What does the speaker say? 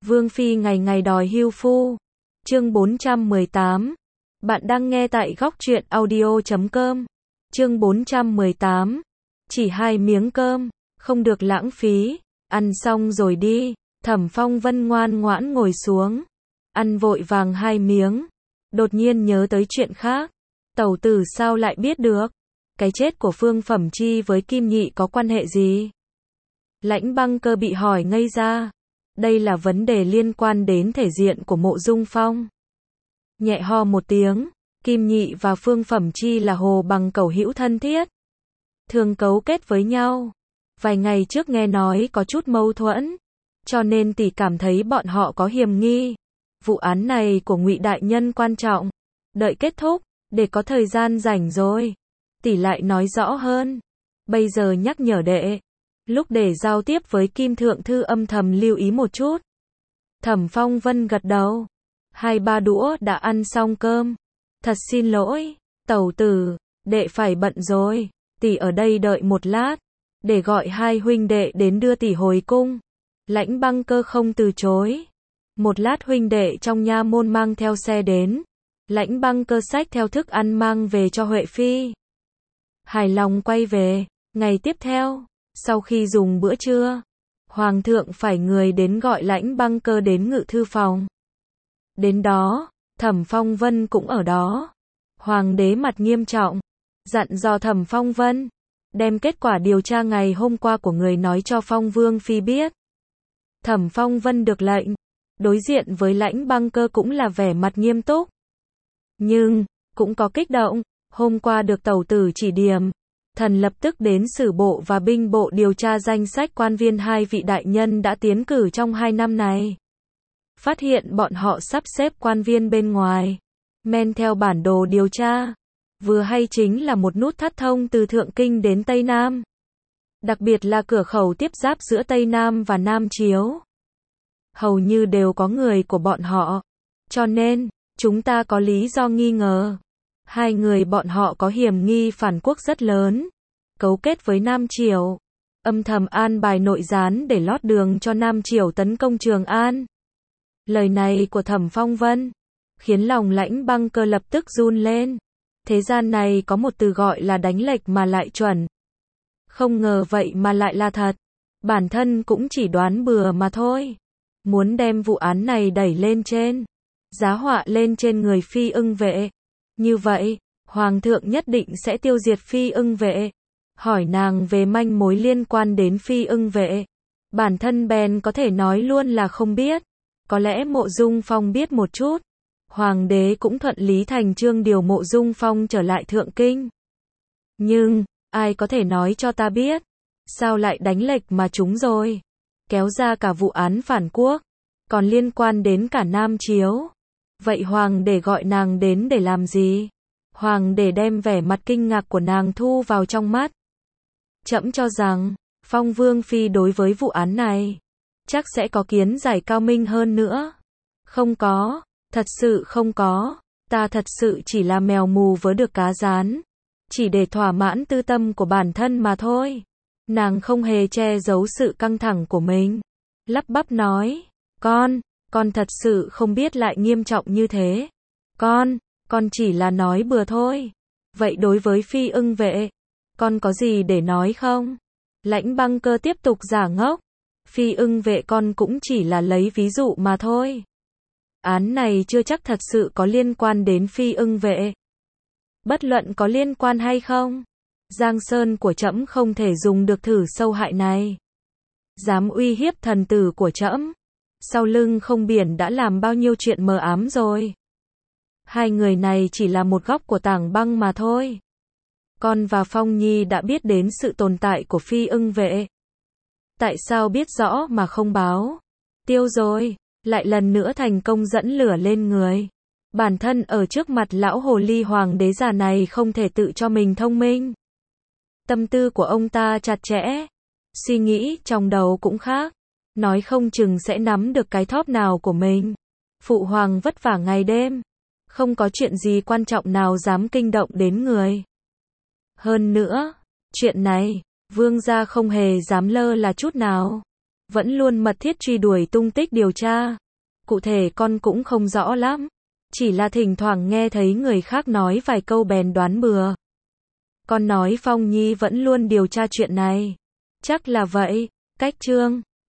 Vương Phi ngày ngày đòi hưu phu. Chương 418. Bạn đang nghe tại góc truyện audio.com. Chương 418. Chỉ 2 miếng cơm, không được lãng phí, ăn xong rồi đi. Thẩm Phong Vân ngoan ngoãn ngồi xuống, ăn vội vàng 2 miếng, đột nhiên nhớ tới chuyện khác. Tẩu tử sao lại biết được? Cái chết của Phương Phẩm Chi với Kim Nhị có quan hệ gì? Lãnh Băng Cơ bị hỏi ngây ra. Đây là vấn đề liên quan đến thể diện của Mộ Dung Phong. Nhẹ ho một tiếng, Kim Nhị và Phương Phẩm Chi là hồ bằng cẩu hữu thân thiết, thường cấu kết với nhau. Vài ngày trước nghe nói có chút mâu thuẫn, cho nên tỷ cảm thấy bọn họ có hiềm nghi. Vụ án này của Ngụy đại nhân quan trọng, đợi kết thúc, để có thời gian rảnh rồi, tỷ lại nói rõ hơn. Bây giờ nhắc nhở đệ, lúc để giao tiếp với Kim Thượng Thư âm thầm lưu ý một chút. Thẩm Phong Vân gật đầu. 2-3 đũa đã ăn xong cơm. Thật xin lỗi, tẩu tử, đệ phải bận rồi. Tỷ ở đây đợi một lát, để gọi 2 huynh đệ đến đưa tỷ hồi cung. Lãnh Băng Cơ không từ chối. Một lát huynh đệ trong nha môn mang theo xe đến. Lãnh Băng Cơ xách theo thức ăn mang về cho Huệ Phi. Hài lòng quay về. Ngày tiếp theo, sau khi dùng bữa trưa, Hoàng thượng phải người đến gọi Lãnh Băng Cơ đến ngự thư phòng. Đến đó, Thẩm Phong Vân cũng ở đó. Hoàng đế mặt nghiêm trọng, dặn dò Thẩm Phong Vân đem kết quả điều tra ngày hôm qua của người nói cho Phong Vương Phi biết. Thẩm Phong Vân được lệnh, đối diện với Lãnh Băng Cơ cũng là vẻ mặt nghiêm túc. Nhưng, cũng có kích động, hôm qua được tẩu tử chỉ điểm, thần lập tức đến Sử bộ và Binh bộ điều tra danh sách quan viên 2 vị đại nhân đã tiến cử trong 2 năm này. Phát hiện bọn họ sắp xếp quan viên bên ngoài, men theo bản đồ điều tra. Vừa hay chính là một nút thắt thông từ Thượng Kinh đến Tây Nam. Đặc biệt là cửa khẩu tiếp giáp giữa Tây Nam và Nam Chiếu. Hầu như đều có người của bọn họ. Cho nên, chúng ta có lý do nghi ngờ. 2 người bọn họ có hiểm nghi phản quốc rất lớn. Cấu kết với Nam Triều. Âm thầm an bài nội gián để lót đường cho Nam Triều tấn công Trường An. Lời này của Thẩm Phong Vân khiến lòng Lãnh Băng Cơ lập tức run lên. Thế gian này có một từ gọi là đánh lệch mà lại chuẩn. Không ngờ vậy mà lại là thật. Bản thân cũng chỉ đoán bừa mà thôi. Muốn đem vụ án này đẩy lên trên, giá họa lên trên người Phi Ưng Vệ. Như vậy, Hoàng thượng nhất định sẽ tiêu diệt Phi Ưng Vệ. Hỏi nàng về manh mối liên quan đến Phi Ưng Vệ. Bản thân bèn có thể nói luôn là không biết. Có lẽ Mộ Dung Phong biết một chút. Hoàng đế cũng thuận lý thành chương điều Mộ Dung Phong trở lại Thượng Kinh. Nhưng, ai có thể nói cho ta biết, sao lại đánh lệch mà chúng rồi? Kéo ra cả vụ án phản quốc, còn liên quan đến cả Nam Chiếu. Vậy Hoàng đế gọi nàng đến để làm gì? Hoàng đế đem vẻ mặt kinh ngạc của nàng thu vào trong mắt. Trẫm cho rằng, Phong Vương Phi đối với vụ án này, chắc sẽ có kiến giải cao minh hơn nữa. Không có, thật sự không có, ta thật sự chỉ là mèo mù vớ được cá rán. Chỉ để thỏa mãn tư tâm của bản thân mà thôi. Nàng không hề che giấu sự căng thẳng của mình. Lắp bắp nói, con thật sự không biết lại nghiêm trọng như thế. Con chỉ là nói bừa thôi. Vậy đối với Phi Ưng Vệ, con có gì để nói không? Lãnh Băng Cơ tiếp tục giả ngốc. Phi Ưng Vệ con cũng chỉ là lấy ví dụ mà thôi. Án này chưa chắc thật sự có liên quan đến Phi Ưng Vệ. Bất luận có liên quan hay không, Giang Sơn của trẫm không thể dùng được thử sâu hại này. Dám uy hiếp thần tử của trẫm, sau lưng không biển đã làm bao nhiêu chuyện mờ ám rồi. 2 người này chỉ là một góc của tảng băng mà thôi. Con và Phong Nhi đã biết đến sự tồn tại của Phi Ưng Vệ. Tại sao biết rõ mà không báo? Tiêu rồi, lại lần nữa thành công dẫn lửa lên người. Bản thân ở trước mặt lão hồ ly hoàng đế già này không thể tự cho mình thông minh. Tâm tư của ông ta chặt chẽ, suy nghĩ trong đầu cũng khác. Nói không chừng sẽ nắm được cái thóp nào của mình. Phụ hoàng vất vả ngày đêm, không có chuyện gì quan trọng nào dám kinh động đến người. Hơn nữa, chuyện này, vương gia không hề dám lơ là chút nào. vẫn luôn mật thiết truy đuổi tung tích điều tra. Cụ thể con cũng không rõ lắm. Chỉ là thỉnh thoảng nghe thấy người khác nói vài câu bèn đoán bừa. Con nói Phong Nhi vẫn luôn điều tra chuyện này. Chắc là vậy. Cách Trương